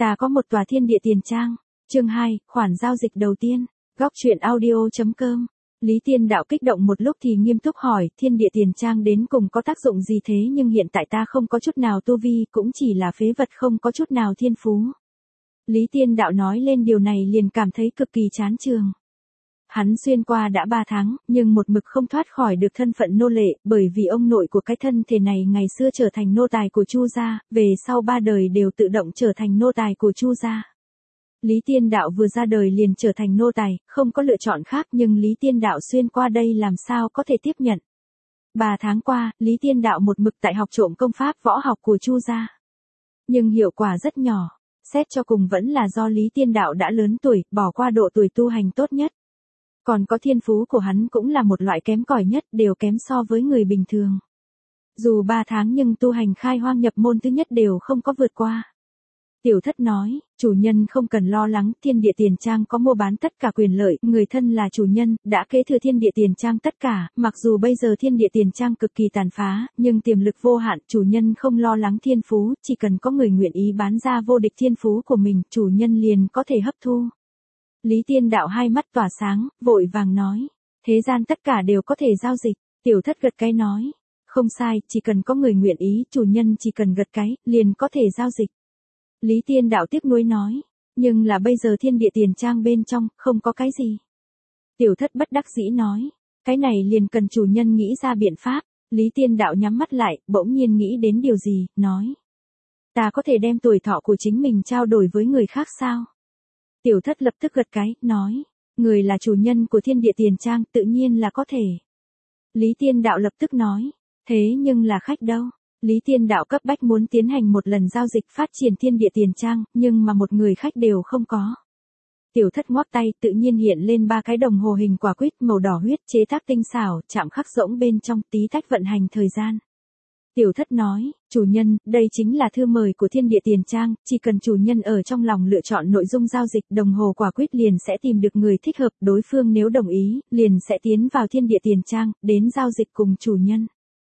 Ta có một tòa thiên địa tiền trang. Chương 2, khoản giao dịch đầu tiên. Góc truyện audio.com. Lý Tiên Đạo kích động một lúc thì nghiêm túc hỏi, thiên địa tiền trang đến cùng có tác dụng gì thế, nhưng hiện tại ta không có chút nào tu vi, cũng chỉ là phế vật không có chút nào thiên phú. Lý Tiên Đạo nói lên điều này liền cảm thấy cực kỳ chán chường. Hắn xuyên qua đã 3 tháng, nhưng một mực không thoát khỏi được thân phận nô lệ, bởi vì ông nội của cái thân thể này ngày xưa trở thành nô tài của Chu gia, về sau 3 đời đều tự động trở thành nô tài của Chu gia. Lý Tiên Đạo vừa ra đời liền trở thành nô tài, không có lựa chọn khác, nhưng Lý Tiên Đạo xuyên qua đây làm sao có thể tiếp nhận. 3 tháng qua, Lý Tiên Đạo một mực tại học trộm công pháp võ học của Chu gia. Nhưng hiệu quả rất nhỏ, xét cho cùng vẫn là do Lý Tiên Đạo đã lớn tuổi, bỏ qua độ tuổi tu hành tốt nhất. Còn có thiên phú của hắn cũng là một loại kém cỏi nhất, đều kém so với người bình thường. Dù 3 tháng nhưng tu hành khai hoang nhập môn thứ nhất đều không có vượt qua. Tiểu Thất nói, chủ nhân không cần lo lắng, thiên địa tiền trang có mua bán tất cả quyền lợi, người thân là chủ nhân, đã kế thừa thiên địa tiền trang tất cả, mặc dù bây giờ thiên địa tiền trang cực kỳ tàn phá, nhưng tiềm lực vô hạn, chủ nhân không lo lắng thiên phú, chỉ cần có người nguyện ý bán ra vô địch thiên phú của mình, chủ nhân liền có thể hấp thu. Lý Tiên Đạo hai mắt tỏa sáng, vội vàng nói, thế gian tất cả đều có thể giao dịch. Tiểu Thất gật cái nói, không sai, chỉ cần có người nguyện ý, chủ nhân chỉ cần gật cái, liền có thể giao dịch. Lý Tiên Đạo tiếc nuối nói, nhưng là bây giờ thiên địa tiền trang bên trong, không có cái gì. Tiểu Thất bất đắc dĩ nói, cái này liền cần chủ nhân nghĩ ra biện pháp. Lý Tiên Đạo nhắm mắt lại, bỗng nhiên nghĩ đến điều gì, nói, ta có thể đem tuổi thọ của chính mình trao đổi với người khác sao? Tiểu Thất lập tức gật cái, nói, người là chủ nhân của thiên địa tiền trang, tự nhiên là có thể. Lý Tiên Đạo lập tức nói, thế nhưng là khách đâu? Lý Tiên Đạo cấp bách muốn tiến hành một lần giao dịch phát triển thiên địa tiền trang, nhưng mà một người khách đều không có. Tiểu Thất ngoắc tay, tự nhiên hiện lên 3 cái đồng hồ hình quả quýt màu đỏ huyết chế tác tinh xảo, chạm khắc rỗng bên trong, tí tách vận hành thời gian. Tiểu Thất nói, chủ nhân, đây chính là thư mời của thiên địa tiền trang, chỉ cần chủ nhân ở trong lòng lựa chọn nội dung giao dịch, đồng hồ quả quýt liền sẽ tìm được người thích hợp, đối phương nếu đồng ý, liền sẽ tiến vào thiên địa tiền trang, đến giao dịch cùng chủ nhân.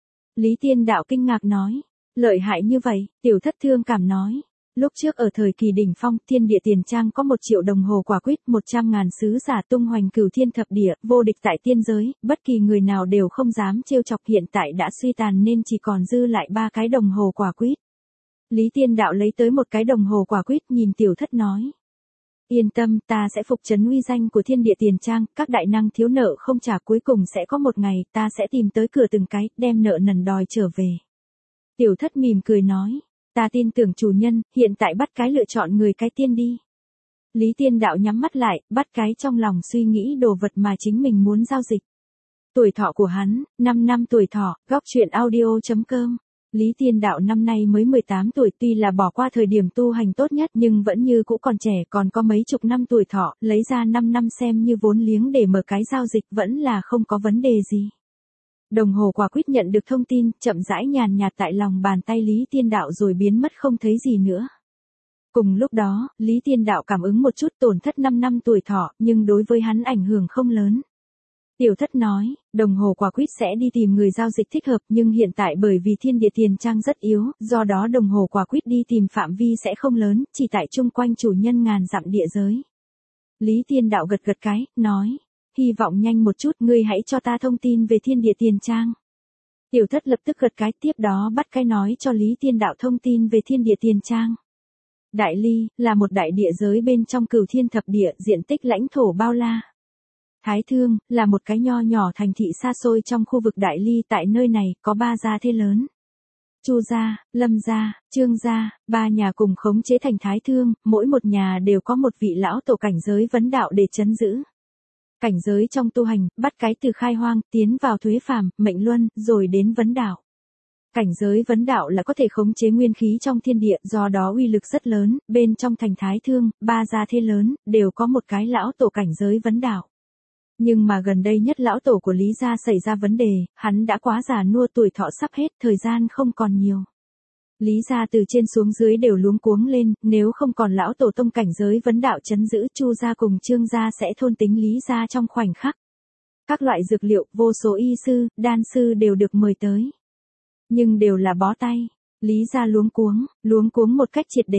Lý Tiên Đạo kinh ngạc nói, lợi hại như vậy, Tiểu Thất thương cảm nói. Lúc trước ở thời kỳ đỉnh phong, thiên địa tiền trang có 1 triệu đồng hồ quả quýt, 100.000 sứ giả tung hoành cửu thiên thập địa, vô địch tại tiên giới, bất kỳ người nào đều không dám trêu chọc, hiện tại đã suy tàn nên chỉ còn dư lại 3 cái đồng hồ quả quýt. Lý Tiên Đạo lấy tới 1 cái đồng hồ quả quýt, nhìn Tiểu Thất nói, yên tâm, ta sẽ phục trấn uy danh của thiên địa tiền trang, các đại năng thiếu nợ không trả, cuối cùng sẽ có một ngày, ta sẽ tìm tới cửa từng cái, đem nợ nần đòi trở về. Tiểu Thất mỉm cười nói, ta tin tưởng chủ nhân, hiện tại bắt cái lựa chọn người cái tiên đi. Lý Tiên Đạo nhắm mắt lại, bắt cái trong lòng suy nghĩ đồ vật mà chính mình muốn giao dịch. Tuổi thọ của hắn, 5 năm tuổi thọ, góc truyện audio.com. Lý Tiên Đạo năm nay mới 18 tuổi, tuy là bỏ qua thời điểm tu hành tốt nhất nhưng vẫn như cũ còn trẻ, còn có mấy chục năm tuổi thọ, lấy ra 5 năm xem như vốn liếng để mở cái giao dịch vẫn là không có vấn đề gì. Đồng hồ quả quýt nhận được thông tin, chậm rãi nhàn nhạt tại lòng bàn tay Lý Tiên Đạo rồi biến mất không thấy gì nữa. Cùng lúc đó, Lý Tiên Đạo cảm ứng một chút tổn thất 5 năm tuổi thọ, nhưng đối với hắn ảnh hưởng không lớn. Tiểu Thất nói, đồng hồ quả quýt sẽ đi tìm người giao dịch thích hợp, nhưng hiện tại bởi vì thiên địa tiền trang rất yếu, do đó đồng hồ quả quýt đi tìm phạm vi sẽ không lớn, chỉ tại chung quanh chủ nhân ngàn dặm địa giới. Lý Tiên Đạo gật gật cái, nói, hy vọng nhanh một chút, ngươi hãy cho ta thông tin về thiên địa tiền trang. Tiểu Thất lập tức gật cái, tiếp đó bắt cái nói cho Lý Tiên Đạo thông tin về thiên địa tiền trang. Đại Ly, là một đại địa giới bên trong cửu thiên thập địa, diện tích lãnh thổ bao la. Thái Thương, là một cái nho nhỏ thành thị xa xôi trong khu vực Đại Ly, tại nơi này, có 3 gia thế lớn. Chu gia, Lâm gia, Trương gia, 3 nhà cùng khống chế thành Thái Thương, mỗi một nhà đều có một vị lão tổ cảnh giới vấn đạo để trấn giữ. Cảnh giới trong tu hành, bắt cái từ khai hoang, tiến vào thuế phàm, mệnh luân, rồi đến vấn đạo. Cảnh giới vấn đạo là có thể khống chế nguyên khí trong thiên địa, do đó uy lực rất lớn, bên trong thành Thái Thương, 3 gia thế lớn, đều có một cái lão tổ cảnh giới vấn đạo. Nhưng mà gần đây nhất lão tổ của Lý gia xảy ra vấn đề, hắn đã quá già nua, tuổi thọ sắp hết, thời gian không còn nhiều. Lý gia từ trên xuống dưới đều luống cuống lên, nếu không còn lão tổ tông cảnh giới vấn đạo trấn giữ, Chu gia cùng Trương gia sẽ thôn tính Lý gia trong khoảnh khắc. Các loại dược liệu, vô số y sư, đan sư đều được mời tới. Nhưng đều là bó tay. Lý gia luống cuống một cách triệt để.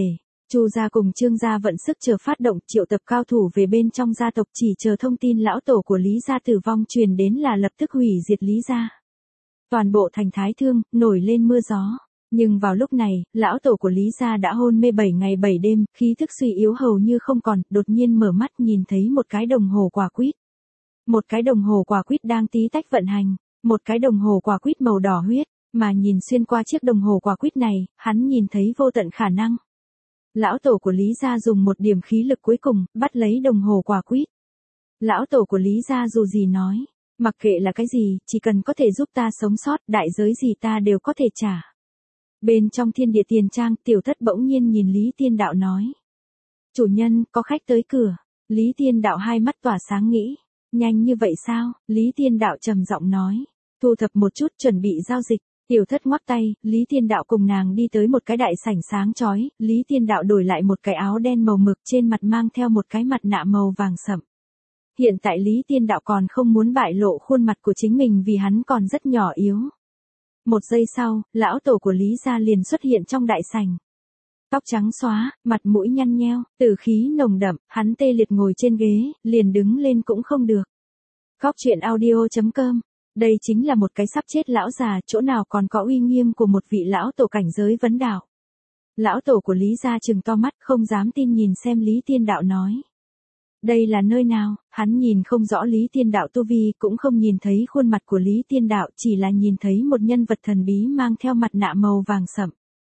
Chu gia cùng Trương gia vận sức chờ phát động triệu tập cao thủ về bên trong gia tộc chỉ chờ thông tin lão tổ của Lý gia tử vong truyền đến là lập tức hủy diệt Lý gia. Toàn bộ thành Thái Thương, nổi lên mưa gió. Nhưng vào lúc này, lão tổ của Lý gia đã hôn mê 7 ngày 7 đêm, khí thức suy yếu hầu như không còn, đột nhiên mở mắt nhìn thấy một cái đồng hồ quả quýt. Một cái đồng hồ quả quýt đang tí tách vận hành, một cái đồng hồ quả quýt màu đỏ huyết, mà nhìn xuyên qua chiếc đồng hồ quả quýt này, hắn nhìn thấy vô tận khả năng. Lão tổ của Lý gia dùng một điểm khí lực cuối cùng, bắt lấy đồng hồ quả quýt. Lão tổ của Lý gia dù gì nói, mặc kệ là cái gì, chỉ cần có thể giúp ta sống sót, đại giới gì ta đều có thể trả. Bên trong thiên địa tiền trang, Tiểu Thất bỗng nhiên nhìn Lý Tiên Đạo nói. Chủ nhân, có khách tới cửa. Lý Tiên Đạo hai mắt tỏa sáng nghĩ. Nhanh như vậy sao? Lý Tiên Đạo trầm giọng nói. Thu thập một chút chuẩn bị giao dịch. Tiểu Thất ngoắc tay, Lý Tiên Đạo cùng nàng đi tới một cái đại sảnh sáng chói. Lý Tiên Đạo đổi lại một cái áo đen màu mực trên mặt mang theo một cái mặt nạ màu vàng sậm. Hiện tại Lý Tiên Đạo còn không muốn bại lộ khuôn mặt của chính mình vì hắn còn rất nhỏ yếu. Một giây sau, lão tổ của Lý gia liền xuất hiện trong đại sảnh. Tóc trắng xóa, mặt mũi nhăn nheo, tử khí nồng đậm, hắn tê liệt ngồi trên ghế, liền đứng lên cũng không được. Góc truyện audio.com. Đây chính là một cái sắp chết lão già, chỗ nào còn có uy nghiêm của một vị lão tổ cảnh giới vấn đạo. Lão tổ của Lý gia trừng to mắt không dám tin nhìn xem Lý Tiên Đạo nói. Đây là nơi nào? Hắn nhìn không rõ Lý Tiên Đạo tu vi, cũng không nhìn thấy khuôn mặt của Lý Tiên Đạo, chỉ là nhìn thấy một nhân vật thần bí mang theo mặt nạ màu vàng sậm.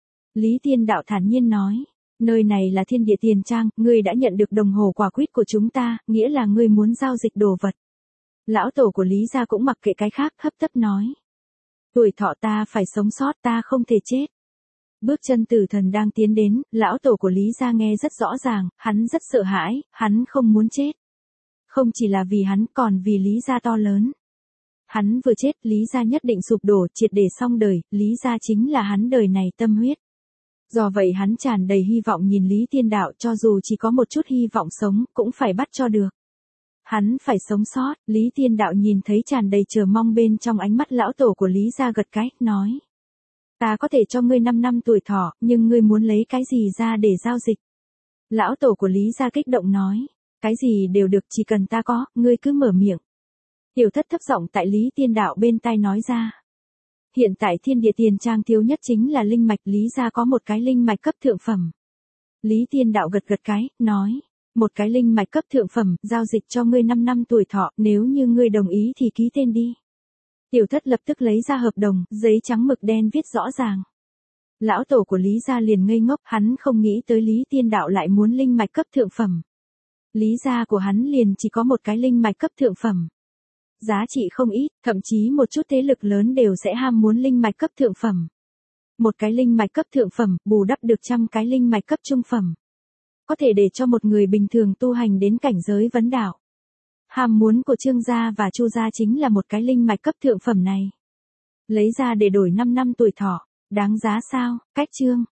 Lý Tiên Đạo thản nhiên nói, nơi này là thiên địa tiền trang, ngươi đã nhận được đồng hồ quả quýt của chúng ta, nghĩa là ngươi muốn giao dịch đồ vật. Lão tổ của Lý gia cũng mặc kệ cái khác, hấp tấp nói. Tuổi thọ ta phải sống sót, ta không thể chết. Bước chân tử thần đang tiến đến, lão tổ của Lý gia nghe rất rõ ràng, hắn rất sợ hãi, hắn không muốn chết. Không chỉ là vì hắn còn vì Lý gia to lớn. Hắn vừa chết, Lý gia nhất định sụp đổ, triệt để xong đời, Lý gia chính là hắn đời này tâm huyết. Do vậy hắn tràn đầy hy vọng nhìn Lý Tiên Đạo, cho dù chỉ có một chút hy vọng sống, cũng phải bắt cho được. Hắn phải sống sót, Lý Tiên Đạo nhìn thấy tràn đầy chờ mong bên trong ánh mắt lão tổ của Lý gia gật cái, nói. Ta có thể cho ngươi 5 năm tuổi thọ, nhưng ngươi muốn lấy cái gì ra để giao dịch? Lão tổ của Lý gia kích động nói. Cái gì đều được, chỉ cần ta có, ngươi cứ mở miệng. Tiểu Thất thấp giọng tại Lý Tiên Đạo bên tai nói ra. Hiện tại thiên địa tiền trang thiếu nhất chính là linh mạch, Lý gia có một cái linh mạch cấp thượng phẩm. Lý Tiên Đạo gật gật cái, nói. Một cái linh mạch cấp thượng phẩm, giao dịch cho ngươi 5 năm tuổi thọ, nếu như ngươi đồng ý thì ký tên đi. Tiểu Thất lập tức lấy ra hợp đồng, giấy trắng mực đen viết rõ ràng. Lão tổ của Lý gia liền ngây ngốc, hắn không nghĩ tới Lý Tiên Đạo lại muốn linh mạch cấp thượng phẩm. Lý gia của hắn liền chỉ có một cái linh mạch cấp thượng phẩm. Giá trị không ít, thậm chí một chút thế lực lớn đều sẽ ham muốn linh mạch cấp thượng phẩm. Một cái linh mạch cấp thượng phẩm, bù đắp được 100 cái linh mạch cấp trung phẩm. Có thể để cho một người bình thường tu hành đến cảnh giới vấn đạo. Ham muốn của Trương gia và Chu gia chính là một cái linh mạch cấp thượng phẩm này. Lấy ra để đổi 5 năm tuổi thọ, đáng giá sao? Cách chương.